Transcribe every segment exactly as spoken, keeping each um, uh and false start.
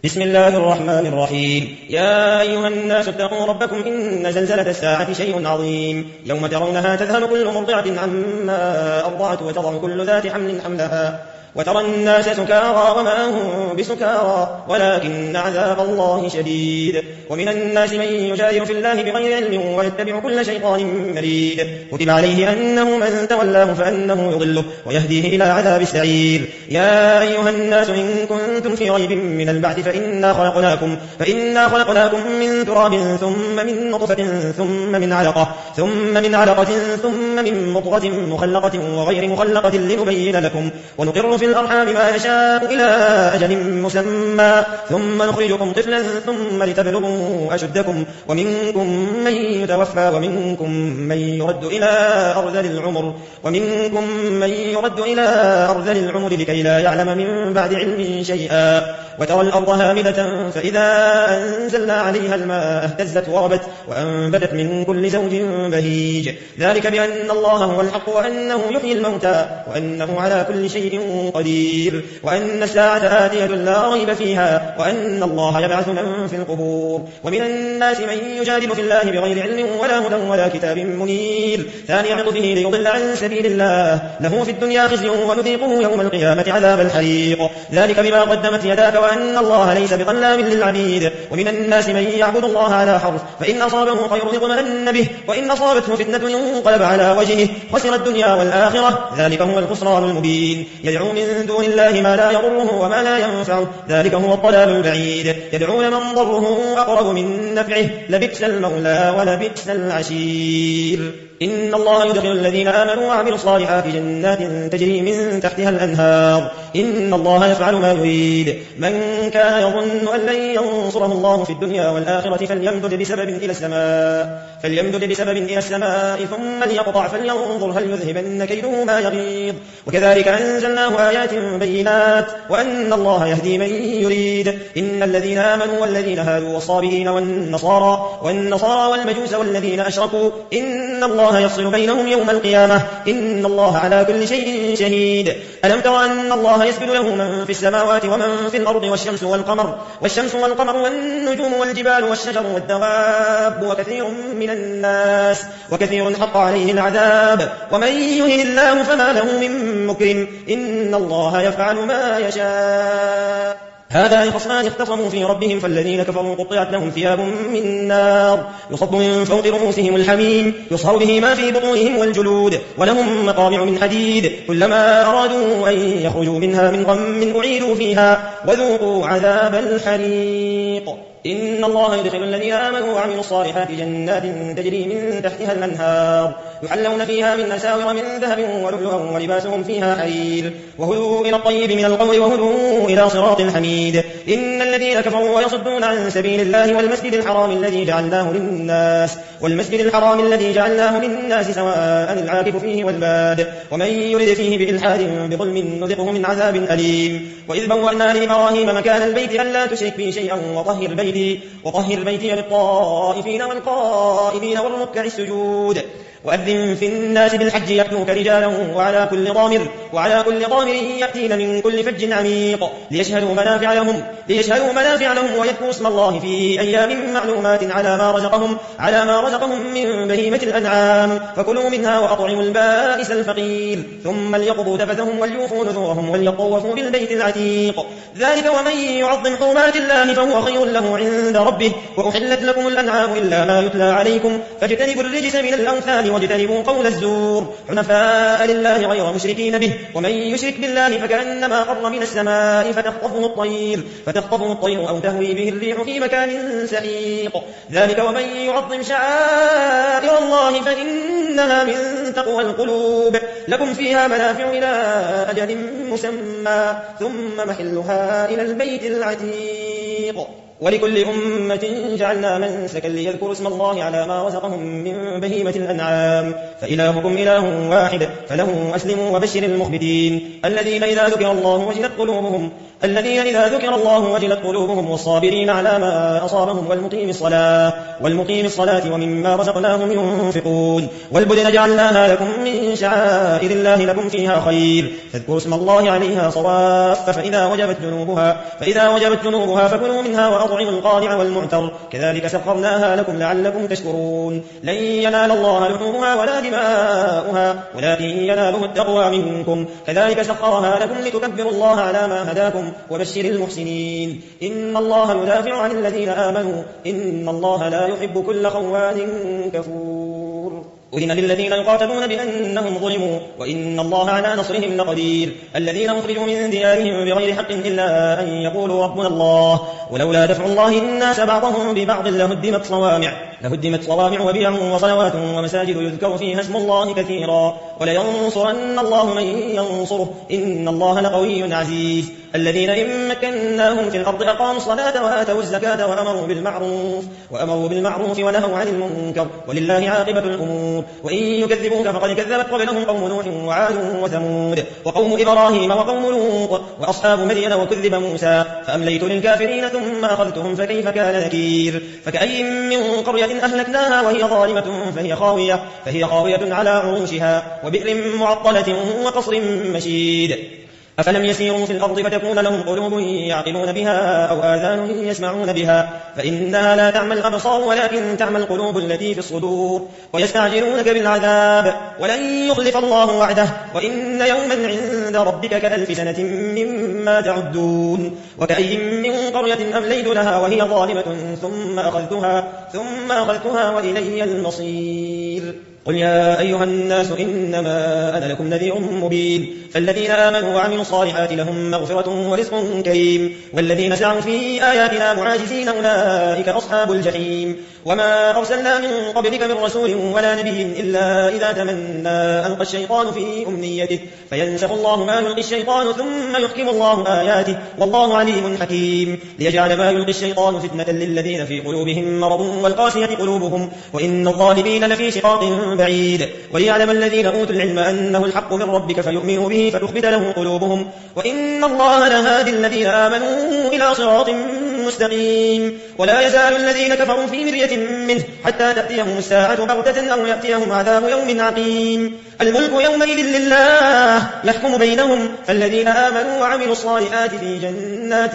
بسم الله الرحمن الرحيم. يا أيها الناس اتقوا ربكم إن زلزلة الساعة شيء عظيم، يوم ترونها تذهل كل مرضعة عما أرضعت وتضع كل ذات حمل حملها وترى الناس سكارى وما هم بسكارى ولكن عذاب الله شديد. ومن الناس من يجادل في الله بغير علم ويتبع كل شيطان مريد، كتب عليه أنه من تولاه فأنه يضله ويهديه إلى عذاب السعير. يا أيها الناس إن كنتم في ريب من البعث فإنا خلقناكم, فإنا خلقناكم من تراب ثم من نطفة ثم من علقة ثم من علقة ثم من مضغة مخلقة وغير مخلقة لنبين لكم ونقر في الأرحام ما يشاء إلى أجل مسمى ثم نخرجكم طفلا ثم لتبلغوا أشدكم ومنكم من يتوفى ومنكم من يرد إلى أرذل العمر ومنكم من يرد إلى أرذل العمر لكي لا يعلم من بعد علم شيئا. وترى الأرض هامدة فإذا أنزلنا عليها الماء اهتزت وربت وأنبتت من كل زوج بهيج، ذلك بأن الله هو الحق وأنه يحيي الموتى وأنه على كل شيء قدير وأن الساعة آتية لا ريب فيها وأن الله يبعث من في القبور. ومن الناس من يجادل في الله بغير علم ولا هدى ولا كتاب منير، ثاني عطفه ليضل عن سبيل الله، له في الدنيا خزي ونذيقه يوم القيامة عذاب الحريق، ذلك بما قدمت يداك وأن الله ليس بظلام للعبيد. ومن الناس من يعبد الله على حرف فإن أصابه خير اطمأن به وإن أصابته فتنة انقلب على وجهه خسر الدنيا والآخرة، ذلك هو الخسران المبين. يدعو من دون الله ما لا يضره وما لا ينفعه، ذلك هو الضلال البعيد. يدعون من ضره أقرب من نفعه، لبئس المولى ولبئس العشير. إن الله يدخل الذين آمنوا وعملوا الصالحات جنات تجري من تحتها الأنهار، إن الله يفعل ما يريد. من كان يظن أن لن ينصره الله في الدنيا والآخرة فليمدد بسبب إلى السماء فليمدد بسبب إلى السماء ثم ليقطع فلينظر هل يذهبن كيده ما يغيظ. وكذلك أنزلناه آيات بينات وأن الله يهدي من يريد. إن الذين آمنوا والذين هادوا والصابئين والنصارى والنصارى والمجوس والذين أشركوا إن الله يفصل بينهم يوم القيامة، إن الله على كل شيء شهيد. ألم تر أن الله يسجد له من في السماوات ومن في الأرض والشمس والقمر والشمس والقمر والنجوم والجبال والشجر والدواب وكثير من الناس وكثير حق عليه العذاب ومن يهن الله فما له من مكرم، إن الله يفعل ما يشاء. هذان خصمان اختصموا في ربهم فالذين كفروا قطعت لهم ثياب من نار يصب من فوق رؤوسهم الحميم يصهر به ما في بطونهم والجلود ولهم مقامع من حديد كلما أرادوا أن يخرجوا منها من غم أعيدوا فيها وذوقوا عذاب الحريق. إن الله يدخل الذين آمنوا وعملوا الصالحات جنات تجري من تحتها الأنهار يحلون فيها من أساور من ذهب ولؤلؤا ولباسهم فيها حرير وهدوا إلى الطيب من القول وهدوا إلى صراط الحميد. إن الذين كفروا ويصدون عن سبيل الله والمسجد الحرام الذي جعلناه للناس والمسجد الحرام الذي جعلناه للناس سواء العاكف فيه والباد ومن يرد فيه بإلحاد بظلم نذقه من عذاب أليم. وإذ بوأنا لإبراهيم مكان البيت ألا تشرك بي شيئا وطهر بيتي وطهر بيتي للطائفين والقائمين والركع السجود. وأذن في الناس بالحج يأتوك رجالا وعلى كل ضامر وعلى كل ضامر يأتين من كل فج عميق ليشهدوا منافع لهم ليشهدوا منافع لهم ويذكروا اسم الله في أيام معلومات على ما رزقهم على ما رزقهم من بهيمة الأنعام فكلوا منها وأطعموا البائس الفقير ثم ليقضوا تفثهم وليوفوا نذورهم وليطوفوا بالبيت العتيق، ذلك ومن يعظم حرمات الله فهو خير له عند ربه. وأحلت لكم الأنعام إلا ما يتلى عليكم فاجتنبوا الرجس من الأوثان واجتنبوا قول الزور حنفاء لله غير مشركين به ومن يشرك بالله فكأنما خر من السماء فتخطفه الطير فتخطفه الطير أو تهوي به الريح في مكان سحيق، ذلك ومن يعظم شعائر الله فإنها من تقوى القلوب. لكم فيها منافع إلى أجل مسمى ثم محلها إلى البيت العتيق. ولكل أمة جعلنا منسكا ليذكروا اسم الله على ما رزقهم من بهيمة الأنعام فإلهكم إله واحد فله أسلموا وبشر المخبتين الذين إذا ذكر الله وجلت قلوبهم الذين إذا ذكر الله وجلت قلوبهم والصابرين على ما أصابهم والمقيم الصلاة والمقيم الصلاة ومما رزقناهم ينفقون والبدن جعلناها لكم من شعائر الله لكم فيها خير فاذكروا اسم الله عليها صواف فإذا وجبت جنوبها فإذا وجبت جنوبها فكلوا منها وأطعموا القانع والمعتر كذلك سخرناها لكم لعلكم تشكرون لن ينال الله لحومها ولا دماؤها ولكن يناله التقوى منكم كذلك سخرها لكم لتكبروا الله على ما هداكم وبشر المحسنين إن الله يدافع عن الذين آمنوا إن الله لا يحب كل خوان كفور أذن للذين يقاتلون بأنهم ظلموا وإن الله على نصرهم لقدير الذين أخرجوا من ديارهم بغير حق إلا أن يقولوا ربنا الله ولولا دفع الله الناس بعضهم ببعض لهدمت صوامع لهدمت صوامع وبيع وصلوات ومساجد يذكر فيها اسم الله كثيرا ولينصرن الله من ينصره إن الله لقوي عزيز الذين إن مكناهم في الأرض أقاموا الصلاة وآتوا الزكاة وأمروا بالمعروف وأمروا بالمعروف ونهوا عن المنكر ولله عاقبة الأمور وإن يكذبوك فقد كذبت قبلهم قوم نوح وعاد وثمود وقوم إبراهيم وقوم لوط وأصحاب مدين وكذب موسى فأمليت للكافرين ثم أخذتهم فكيف كان نكير فكأي من قرية أهلكناها وهي ظالمة فهي خاوية فهي خاوية على عروشها وبئر معطلة وقصر مشيد أفلم يسيروا في الأرض فتكون لهم قلوب يعقلون بها أو آذان يسمعون بها فإنها لا تعمى الأبصار ولكن تعمى القلوب التي في الصدور ويستعجلونك بالعذاب ولن يخلف الله وعده وإن يوما عند ربك كألف سنة مما تعدون وكأي من قرية أمليت لها وهي ظالمة ثم أخذتها ثم أخذتها وإلي المصير قل يا أيها الناس إنما أنا لكم نذير مبين فالذين آمنوا وعملوا الصالحات لهم مغفرة ورزق كريم والذين سعوا في آياتنا معاجزين أولئك أصحاب الجحيم وما أرسلنا من قبلك من رسول ولا نبي إلا إذا تمنى ألقى الشيطان في أمنيته فينسخ الله ما يلقي الشيطان ثم يحكم الله آياته والله عليم حكيم ليجعل ما يلقي الشيطان فتنة للذين في قلوبهم مرض والقاسية قلوبهم وإن الظالمين لفي شقاق بعيد وليعلم الذين أوتوا العلم أنه الحق من ربك فيؤمنوا به فتخبت له قلوبهم وإن الله لهادي الذين آمنوا إلى صراط مستقيم ولا يزال الذين كفروا في مرية منه حتى تأتيهم الساعة بغتة أو يأتيهم عذاب يوم عقيم الملك يومئذ لله يحكم بينهم فالذين آمنوا وعملوا الصالحات في جنات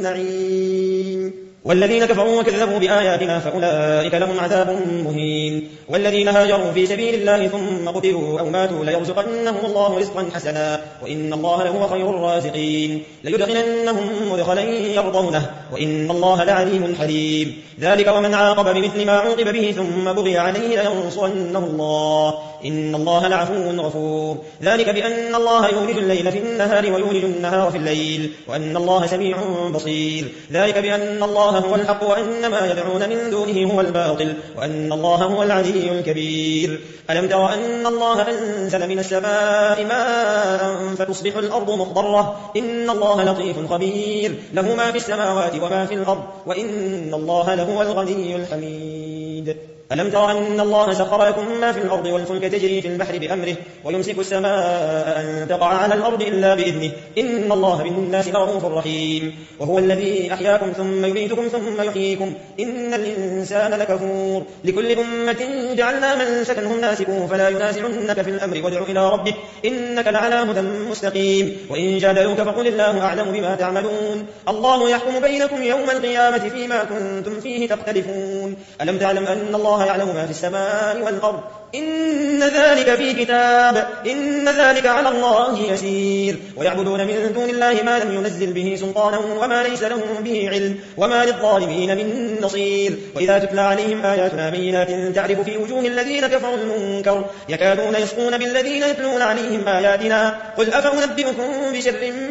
النعيم والذين كفروا وكذبوا بآياتنا فأولئك لهم عذاب مهين والذين هاجروا في سبيل الله ثم قتلوا أو ماتوا ليرزقنهم الله رزقا حسنا وإن الله لهو خير الرازقين ليدخلنهم مدخلا يرضونه وإن الله لعليم حليم ذلك ومن عاقب بمثل ما عوقب به ثم بغي عليه لينصرنه الله إن الله لعفو غفور ذلك بأن الله يولج الليل في النهار ويولج النهار في الليل وأن الله سميع بصير ذلك بأن الله هو الحق وأن ما يدعون من دونه هو الباطل وأن الله هو العلي الكبير ألم تر أن الله أنزل من السماء ماء فتصبح الأرض مخضرة إن الله لطيف خبير له ما في السماوات وما في الأرض وإن الله لهو الغني الحميد ألم تر أن الله سخر لكم ما في الأرض والفلك تجري في البحر بأمره ويمسك السماء أن تقع على الأرض إلا بإذنه إن الله بالناس لرؤوف رحيم وهو الذي أحياكم ثم يميتكم ثم يحييكم إن الإنسان لكفور لكل أمة جعلنا منسكا هم ناسكوه فلا ينازعنك في الأمر وادع إلى ربك إنك لعلى هدى مستقيم وإن جادلوك فقل الله أعلم بما تعملون الله يحكم بينكم يوم القيامة فيما كنتم فيه تختلفون ألم تعلم أن الله يعلم ما في السماء والأرض إن ذلك في كتاب إن ذلك على الله يسير ويعبدون من دون الله ما لم ينزل به سلطانا وما ليس لهم به علم وما للظالمين من نصير وإذا تتلى عليهم آياتنا بينات تعرف في وجوه الذين كفروا المنكر يكادون يسقون بالذين يتلون عليهم آياتنا قل أفأنبئكم بشر من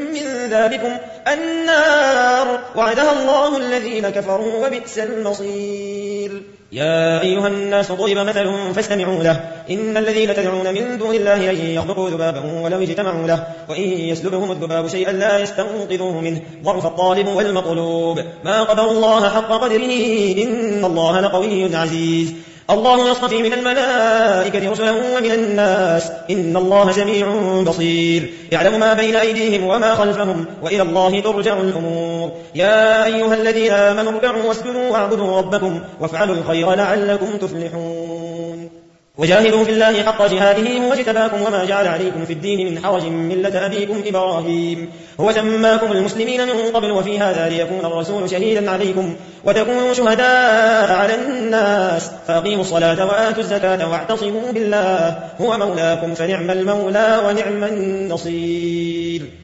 ذلكم النار وعدها الله الذين كفروا وبئس المصير. يا أيها الناس ضرب مثل فاستمعوا له إن الذين تدعون من دون الله لن يخلقوا ذبابا ولو اجتمعوا له وإن يسلبهم الذباب شيئا لا يستنقذوه منه ضعف الطالب والمطلوب ما قدر الله حق قدره إن الله لقوي عزيز. الله يصطفي من الملائكة رسلا ومن الناس إن الله سميع بصير يعلم ما بين أيديهم وما خلفهم وإلى الله ترجع الأمور. يا أيها الذين آمنوا اركعوا واسجدوا واعبدوا ربكم وافعلوا الخير لعلكم تفلحون. وجاهدوا في الله حق جهاده هو اجتباكم وما جعل عليكم في الدين من حرج ملة أبيكم إبراهيم هو سماكم المسلمين من قبل وفي هذا ليكون الرسول شهيدا عليكم وتكونوا شهداء على الناس فأقيموا الصلاة وآتوا الزكاة واعتصموا بالله هو مولاكم فنعم المولى ونعم النصير.